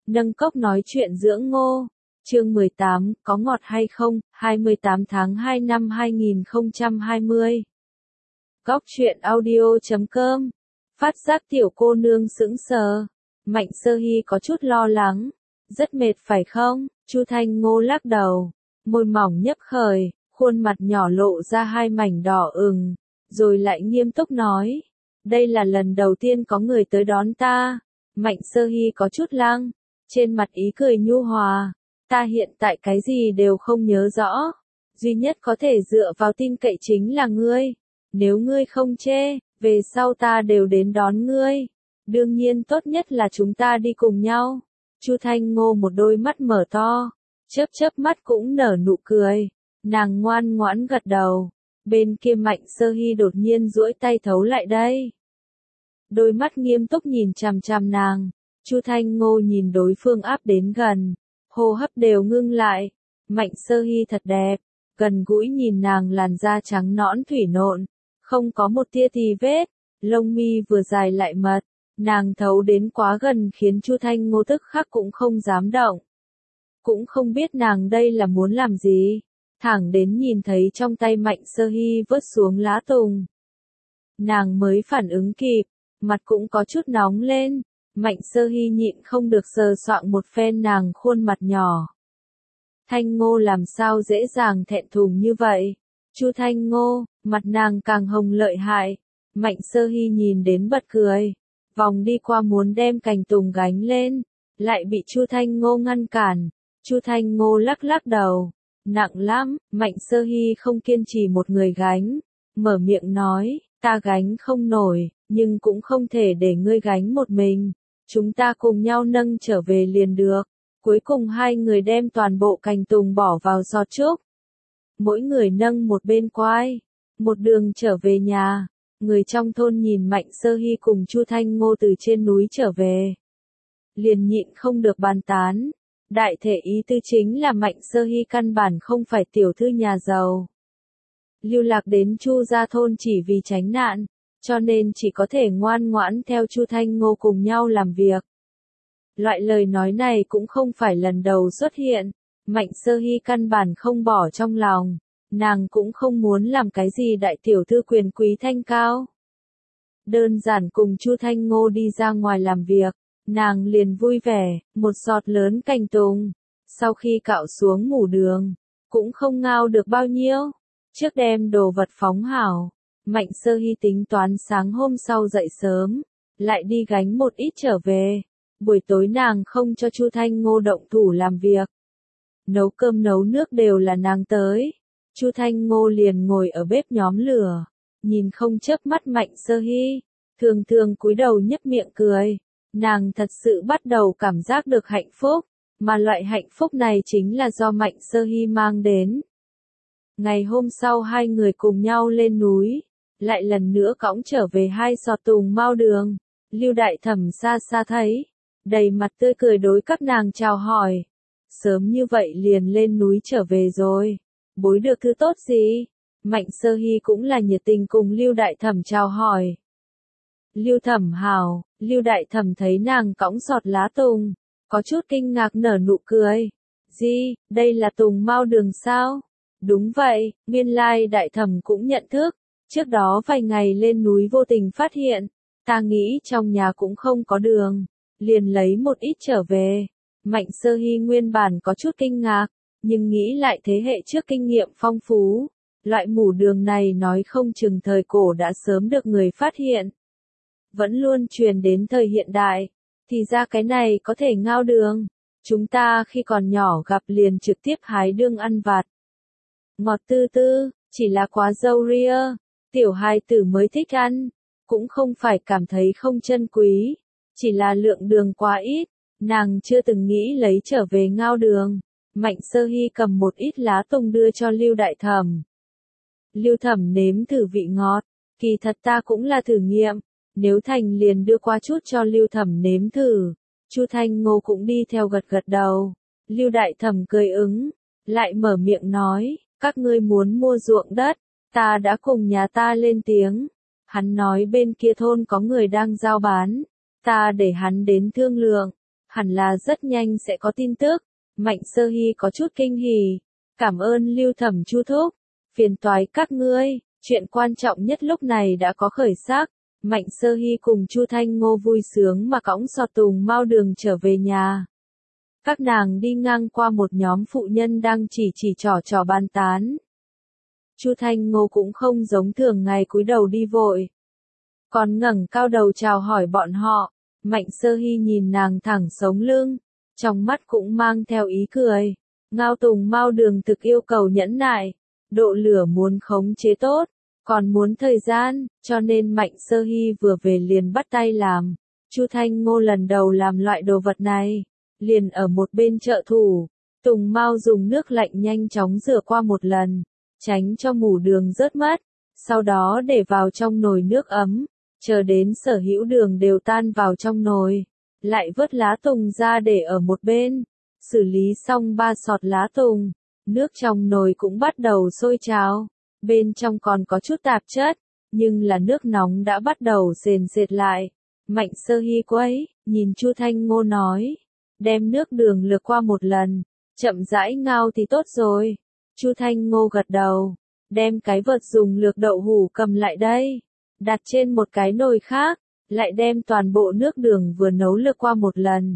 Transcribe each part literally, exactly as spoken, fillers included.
Nâng cốc nói chuyện dưỡng ngô. Chương mười tám, có ngọt hay không, hai mươi tám tháng hai năm hai nghìn không trăm hai mươi. Góc truyện audio chấm com. Phát giác tiểu cô nương sững sờ. Mạnh Sơ Hy có chút lo lắng. Rất mệt phải không? Chu Thanh Ngô lắc đầu. Môi mỏng nhấp khởi, khuôn mặt nhỏ lộ ra hai mảnh đỏ ửng. Rồi lại nghiêm túc nói. Đây là lần đầu tiên có người tới đón ta. Mạnh Sơ Hy có chút lăng. Trên mặt ý cười nhu hòa. Ta hiện tại cái gì đều không nhớ rõ. Duy nhất có thể dựa vào tin cậy chính là ngươi. Nếu ngươi không chê, về sau ta đều đến đón ngươi. Đương nhiên tốt nhất là chúng ta đi cùng nhau. Chu Thanh Ngô một đôi mắt mở to. Chớp chớp mắt cũng nở nụ cười. Nàng ngoan ngoãn gật đầu. Bên kia Mạnh Sơ Hy đột nhiên duỗi tay thấu lại đây. Đôi mắt nghiêm túc nhìn chằm chằm nàng. Chu Thanh Ngô nhìn đối phương áp đến gần. Hô hấp đều ngưng lại. Mạnh Sơ Hy thật đẹp. Gần gũi nhìn nàng làn da trắng nõn thủy nộn. Không có một tia tì vết. Lông mi vừa dài lại mật. Nàng thấu đến quá gần khiến Chu Thanh Ngô tức khắc cũng không dám động. Cũng không biết nàng đây là muốn làm gì. Thẳng đến nhìn thấy trong tay Mạnh Sơ Hy vớt xuống lá tùng. Nàng mới phản ứng kịp. Mặt cũng có chút nóng lên. Mạnh Sơ Hy nhịn không được sờ soạng một phen nàng khuôn mặt nhỏ. Thanh Ngô làm sao dễ dàng thẹn thùng như vậy? Chu Thanh Ngô, mặt nàng càng hồng lợi hại. Mạnh Sơ Hy nhìn đến bật cười. Vòng đi qua muốn đem cành tùng gánh lên. Lại bị Chu Thanh Ngô ngăn cản. Chu Thanh Ngô lắc lắc đầu. Nặng lắm, Mạnh Sơ Hy không kiên trì một người gánh. Mở miệng nói, ta gánh không nổi, nhưng cũng không thể để ngươi gánh một mình. Chúng ta cùng nhau nâng trở về liền được. Cuối cùng hai người đem toàn bộ cành tùng bỏ vào giọt trúc. Mỗi người nâng một bên quai. Một đường trở về nhà. Người trong thôn nhìn Mạnh Sơ Hy cùng Chu Thanh Ngô từ trên núi trở về. Liền nhịn không được bàn tán. Đại thể ý tư chính là Mạnh Sơ Hy căn bản không phải tiểu thư nhà giàu. Lưu lạc đến Chu gia thôn chỉ vì tránh nạn. Cho nên chỉ có thể ngoan ngoãn theo Chu Thanh Ngô cùng nhau làm việc. Loại lời nói này cũng không phải lần đầu xuất hiện. Mạnh Sơ Hy căn bản không bỏ trong lòng. Nàng cũng không muốn làm cái gì đại tiểu thư quyền quý thanh cao. Đơn giản cùng Chu Thanh Ngô đi ra ngoài làm việc. Nàng liền vui vẻ, một giọt lớn cành tùng. Sau khi cạo xuống mủ đường, cũng không ngao được bao nhiêu. Trước đem đồ vật phóng hảo. Mạnh Sơ Hy tính toán sáng hôm sau dậy sớm, lại đi gánh một ít trở về. Buổi tối nàng không cho Chu Thanh Ngô động thủ làm việc. Nấu cơm nấu nước đều là nàng tới. Chu Thanh Ngô liền ngồi ở bếp nhóm lửa, nhìn không chớp mắt Mạnh Sơ Hy, thường thường cúi đầu nhếch miệng cười. Nàng thật sự bắt đầu cảm giác được hạnh phúc, mà loại hạnh phúc này chính là do Mạnh Sơ Hy mang đến. Ngày hôm sau hai người cùng nhau lên núi. Lại lần nữa cõng trở về hai giọt tùng mao đường. Lưu Đại Thẩm xa xa thấy, đầy mặt tươi cười đối các nàng chào hỏi. Sớm như vậy liền lên núi trở về rồi. Bối được thứ tốt gì? Mạnh Sơ Hy cũng là nhiệt tình cùng Lưu Đại Thẩm chào hỏi. Lưu Thẩm hảo, Lưu Đại Thẩm thấy nàng cõng giọt lá tùng, có chút kinh ngạc nở nụ cười. Gì, đây là tùng mao đường sao? Đúng vậy, nguyên lai Đại Thẩm cũng nhận thức. Trước đó vài ngày lên núi vô tình phát hiện, ta nghĩ trong nhà cũng không có đường, liền lấy một ít trở về. Mạnh Sơ Hy nguyên bản có chút kinh ngạc, nhưng nghĩ lại thế hệ trước kinh nghiệm phong phú, loại mủ đường này nói không chừng thời cổ đã sớm được người phát hiện. Vẫn luôn truyền đến thời hiện đại, thì ra cái này có thể ngao đường. Chúng ta khi còn nhỏ gặp liền trực tiếp hái đương ăn vặt. Ngọt tư tư, chỉ là quá dâu ria. Tiểu hài tử mới thích ăn, cũng không phải cảm thấy không chân quý, chỉ là lượng đường quá ít, nàng chưa từng nghĩ lấy trở về ngao đường. Mạnh Sơ Hy cầm một ít lá tùng đưa cho Lưu Đại Thẩm. Lưu Thẩm nếm thử vị ngọt, kỳ thật ta cũng là thử nghiệm, nếu thành liền đưa qua chút cho Lưu Thẩm nếm thử. Chu Thanh Ngô cũng đi theo gật gật đầu. Lưu Đại Thẩm cười ứng, lại mở miệng nói, các ngươi muốn mua ruộng đất. Ta đã cùng nhà ta lên tiếng. Hắn nói bên kia thôn có người đang giao bán. Ta để hắn đến thương lượng. hẳn là rất nhanh sẽ có tin tức. Mạnh Sơ Hy có chút kinh hỉ. Cảm ơn Lưu Thẩm Chu thúc. Phiền toái các ngươi, chuyện quan trọng nhất lúc này đã có khởi sắc. Mạnh Sơ Hy cùng Chu Thanh Ngô vui sướng mà cõng sọt Tùng Mao Đường trở về nhà. Các nàng đi ngang qua một nhóm phụ nhân đang chỉ chỉ trò trò bàn tán. Chu Thanh Ngô cũng không giống thường ngày cúi đầu đi vội, còn ngẩng cao đầu chào hỏi bọn họ. Mạnh Sơ Hy nhìn nàng thẳng sống lưng, trong mắt cũng mang theo ý cười. Ngao Tùng Mao Đường thực yêu cầu nhẫn nại, độ lửa muốn khống chế tốt, còn muốn thời gian, cho nên Mạnh Sơ Hy vừa về liền bắt tay làm. Chu Thanh Ngô lần đầu làm loại đồ vật này, liền ở một bên trợ thủ. Tùng Mao dùng nước lạnh nhanh chóng rửa qua một lần, tránh cho mủ đường rớt mất, sau đó để vào trong nồi nước ấm, chờ đến sở hữu đường đều tan vào trong nồi, lại vớt lá tùng ra để ở một bên. Xử lý xong ba sọt lá tùng, nước trong nồi cũng bắt đầu sôi trào, bên trong còn có chút tạp chất, nhưng là nước nóng đã bắt đầu sền sệt lại. Mạnh Sơ Hy quấy, nhìn Chu Thanh Ngô nói, đem nước đường lược qua một lần, chậm rãi ngao thì tốt rồi. Chu Thanh Ngô gật đầu, đem cái vật dùng lược đậu hủ cầm lại đây, đặt trên một cái nồi khác, lại đem toàn bộ nước đường vừa nấu lược qua một lần.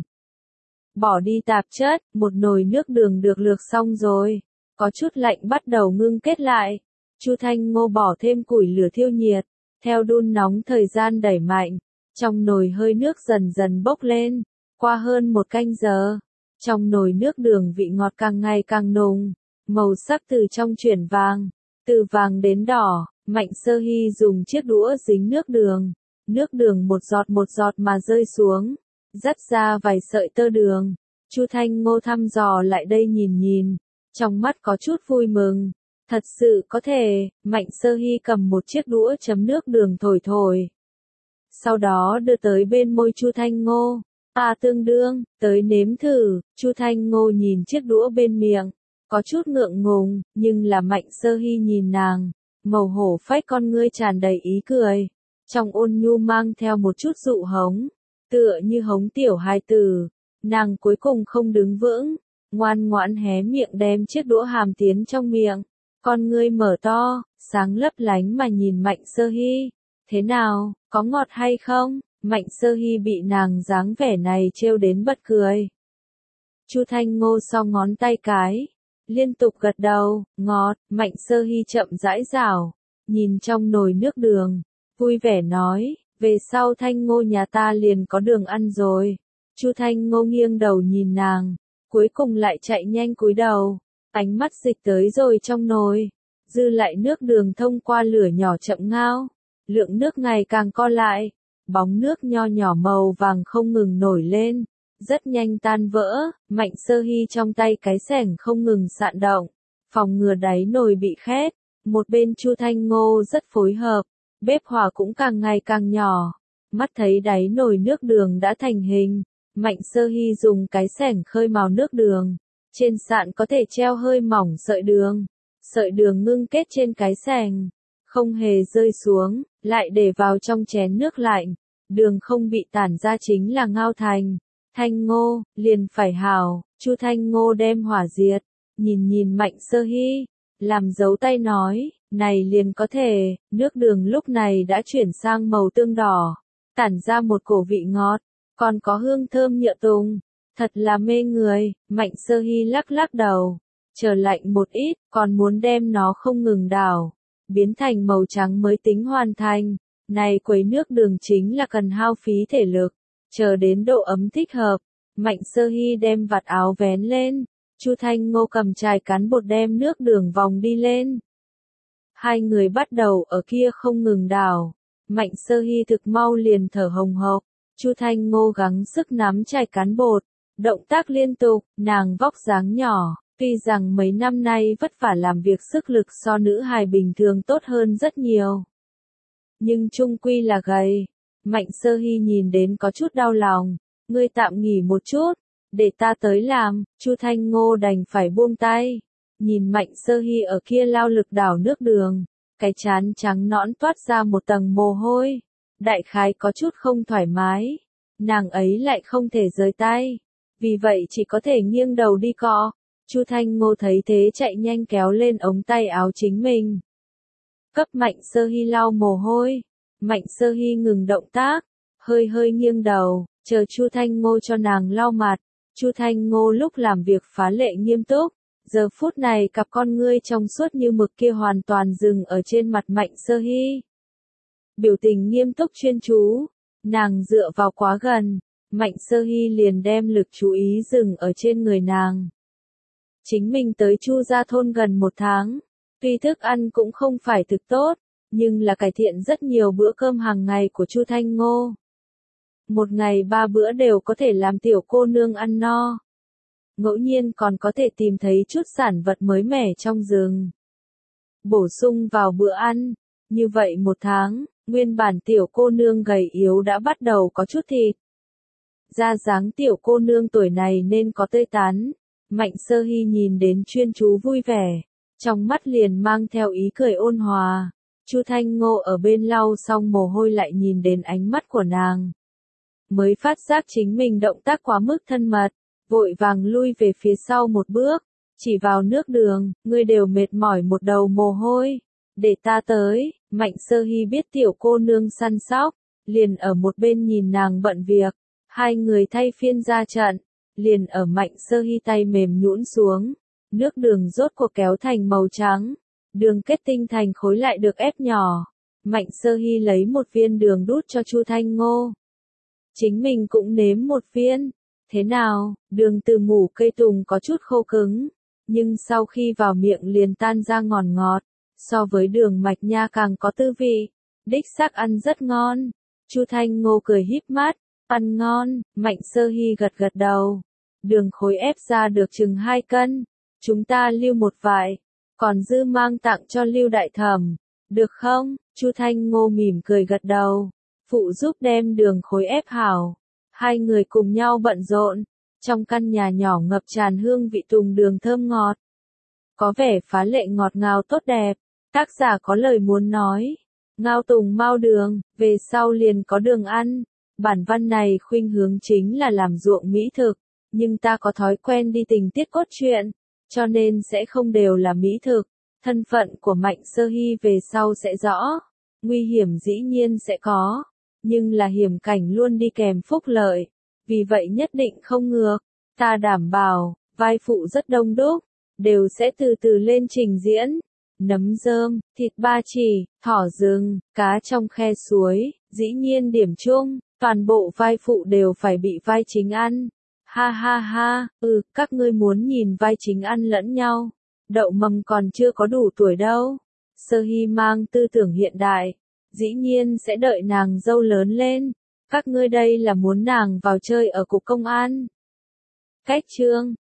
Bỏ đi tạp chất, một nồi nước đường được lược xong rồi, có chút lạnh bắt đầu ngưng kết lại. Chu Thanh Ngô bỏ thêm củi lửa thiêu nhiệt, theo đun nóng thời gian đẩy mạnh, trong nồi hơi nước dần dần bốc lên. Qua hơn một canh giờ, trong nồi nước đường vị ngọt càng ngày càng nồng, màu sắc từ trong chuyển vàng, từ vàng đến đỏ. Mạnh Sơ Hy dùng chiếc đũa dính nước đường, nước đường một giọt một giọt mà rơi xuống, dắt ra vài sợi tơ đường. Chu Thanh Ngô thăm dò lại đây nhìn nhìn, trong mắt có chút vui mừng. Thật sự có thể. Mạnh Sơ Hy cầm một chiếc đũa chấm nước đường thổi thổi, sau đó đưa tới bên môi Chu Thanh Ngô. À tương đương, tới nếm thử. Chu Thanh Ngô nhìn chiếc đũa bên miệng, có chút ngượng ngùng, nhưng là Mạnh Sơ Hy nhìn nàng, màu hổ phách con ngươi tràn đầy ý cười, trong ôn nhu mang theo một chút dụ hống, tựa như hống tiểu hài tử. Nàng cuối cùng không đứng vững, ngoan ngoãn hé miệng đem chiếc đũa hàm tiến trong miệng, con ngươi mở to, sáng lấp lánh mà nhìn Mạnh Sơ Hy. Thế nào, có ngọt hay không? Mạnh Sơ Hy bị nàng dáng vẻ này trêu đến bật cười. Chu Thanh Ngô so ngón tay cái, liên tục gật đầu, ngọt. Mạnh Sơ Hy chậm rãi rảo, nhìn trong nồi nước đường, vui vẻ nói, về sau Thanh Ngô nhà ta liền có đường ăn rồi. Chu Thanh Ngô nghiêng đầu nhìn nàng, cuối cùng lại chạy nhanh cúi đầu, ánh mắt dịch tới rồi trong nồi, dư lại nước đường thông qua lửa nhỏ chậm ngao, lượng nước ngày càng co lại, bóng nước nho nhỏ màu vàng không ngừng nổi lên, rất nhanh tan vỡ. Mạnh Sơ Hy trong tay cái xẻng không ngừng sạn động, phòng ngừa đáy nồi bị khét. Một bên Chu Thanh Ngô rất phối hợp, bếp hỏa cũng càng ngày càng nhỏ, mắt thấy đáy nồi nước đường đã thành hình. Mạnh Sơ Hy dùng cái xẻng khơi màu nước đường, trên sạn có thể treo hơi mỏng sợi đường, sợi đường ngưng kết trên cái xẻng, không hề rơi xuống, lại để vào trong chén nước lạnh, đường không bị tản ra chính là ngao thành. Thanh Ngô, liền phải hảo. Chu Thanh Ngô đem hỏa diệt, nhìn nhìn Mạnh Sơ Hy, làm dấu tay nói, này liền có thể. Nước đường lúc này đã chuyển sang màu tương đỏ, tản ra một cổ vị ngọt, còn có hương thơm nhựa tùng, thật là mê người. Mạnh Sơ Hy lắc lắc đầu, chờ lạnh một ít, còn muốn đem nó không ngừng đảo, biến thành màu trắng mới tính hoàn thành. Này quấy nước đường chính là cần hao phí thể lực, chờ đến độ ấm thích hợp, Mạnh Sơ Hy đem vạt áo vén lên, Chu Thanh Ngô cầm chài cán bột đem nước đường vòng đi lên. Hai người bắt đầu ở kia không ngừng đảo, Mạnh Sơ Hy thực mau liền thở hồng hộc, Chu Thanh Ngô gắng sức nắm chài cán bột, động tác liên tục. Nàng vóc dáng nhỏ, tuy rằng mấy năm nay vất vả làm việc sức lực so nữ hài bình thường tốt hơn rất nhiều, nhưng chung quy là gầy. Mạnh Sơ Hy nhìn đến có chút đau lòng, ngươi tạm nghỉ một chút, để ta tới làm. Chu Thanh Ngô đành phải buông tay, nhìn Mạnh Sơ Hy ở kia lao lực đảo nước đường, cái trán trắng nõn toát ra một tầng mồ hôi, đại khái có chút không thoải mái, nàng ấy lại không thể rời tay, vì vậy chỉ có thể nghiêng đầu đi cọ. Chu Thanh Ngô thấy thế chạy nhanh kéo lên ống tay áo chính mình. Cấp Mạnh Sơ Hy lau mồ hôi. Mạnh Sơ Hy ngừng động tác, hơi hơi nghiêng đầu, chờ Chu Thanh Ngô cho nàng lau mặt. Chu Thanh Ngô lúc làm việc phá lệ nghiêm túc, giờ phút này cặp con ngươi trong suốt như mực kia hoàn toàn dừng ở trên mặt Mạnh Sơ Hy. Biểu tình nghiêm túc chuyên chú, nàng dựa vào quá gần, Mạnh Sơ Hy liền đem lực chú ý dừng ở trên người nàng. Chính mình tới Chu gia thôn gần một tháng, tuy thức ăn cũng không phải thực tốt, nhưng là cải thiện rất nhiều bữa cơm hàng ngày của Chu Thanh Ngô. Một ngày ba bữa đều có thể làm tiểu cô nương ăn no. Ngẫu nhiên còn có thể tìm thấy chút sản vật mới mẻ trong rừng. Bổ sung vào bữa ăn, như vậy một tháng, nguyên bản tiểu cô nương gầy yếu đã bắt đầu có chút thịt. Da dáng tiểu cô nương tuổi này nên có tươi tắn. Mạnh Sơ Hy nhìn đến chuyên chú vui vẻ, trong mắt liền mang theo ý cười ôn hòa. Chu Thanh Ngô ở bên lau xong mồ hôi lại nhìn đến ánh mắt của nàng. Mới phát giác chính mình động tác quá mức thân mật, vội vàng lui về phía sau một bước, chỉ vào nước đường, ngươi đều mệt mỏi một đầu mồ hôi, để ta tới. Mạnh Sơ Hy biết tiểu cô nương săn sóc, liền ở một bên nhìn nàng bận việc, hai người thay phiên ra trận, liền ở Mạnh Sơ Hy tay mềm nhũn xuống, nước đường rốt cuộc kéo thành màu trắng, đường kết tinh thành khối lại được ép nhỏ. Mạnh Sơ Hy lấy một viên đường đút cho Chu Thanh Ngô. Chính mình cũng nếm một viên. Thế nào, đường từ ngủ cây tùng có chút khô cứng, nhưng sau khi vào miệng liền tan ra ngọt ngọt, so với đường mạch nha càng có tư vị, đích xác ăn rất ngon. Chu Thanh Ngô cười híp mắt, ăn ngon. Mạnh Sơ Hy gật gật đầu. Đường khối ép ra được chừng hai cân, chúng ta lưu một vại, còn dư mang tặng cho Lưu đại thẩm, được không? Chu Thanh Ngô mỉm cười gật đầu, phụ giúp đem đường khối ép hảo. Hai người cùng nhau bận rộn, trong căn nhà nhỏ ngập tràn hương vị tùng đường thơm ngọt. Có vẻ phá lệ ngọt ngào tốt đẹp, tác giả có lời muốn nói. Ngao tùng mao đường, về sau liền có đường ăn. Bản văn này khuynh hướng chính là làm ruộng mỹ thực, nhưng ta có thói quen đi tình tiết cốt truyện, cho nên sẽ không đều là mỹ thực. Thân phận của Mạnh Sơ Hy về sau sẽ rõ, nguy hiểm dĩ nhiên sẽ có, nhưng là hiểm cảnh luôn đi kèm phúc lợi, vì vậy nhất định không ngược. Ta đảm bảo, vai phụ rất đông đúc, đều sẽ từ từ lên trình diễn. Nấm rơm, thịt ba chỉ, thỏ rừng, cá trong khe suối, dĩ nhiên điểm chung, toàn bộ vai phụ đều phải bị vai chính ăn. Ha ha ha, ừ, các ngươi muốn nhìn vai chính ăn lẫn nhau. Đậu mầm còn chưa có đủ tuổi đâu. Sơ Hy mang tư tưởng hiện đại, dĩ nhiên sẽ đợi nàng dâu lớn lên. Các ngươi đây là muốn nàng vào chơi ở cục công an. Cách chương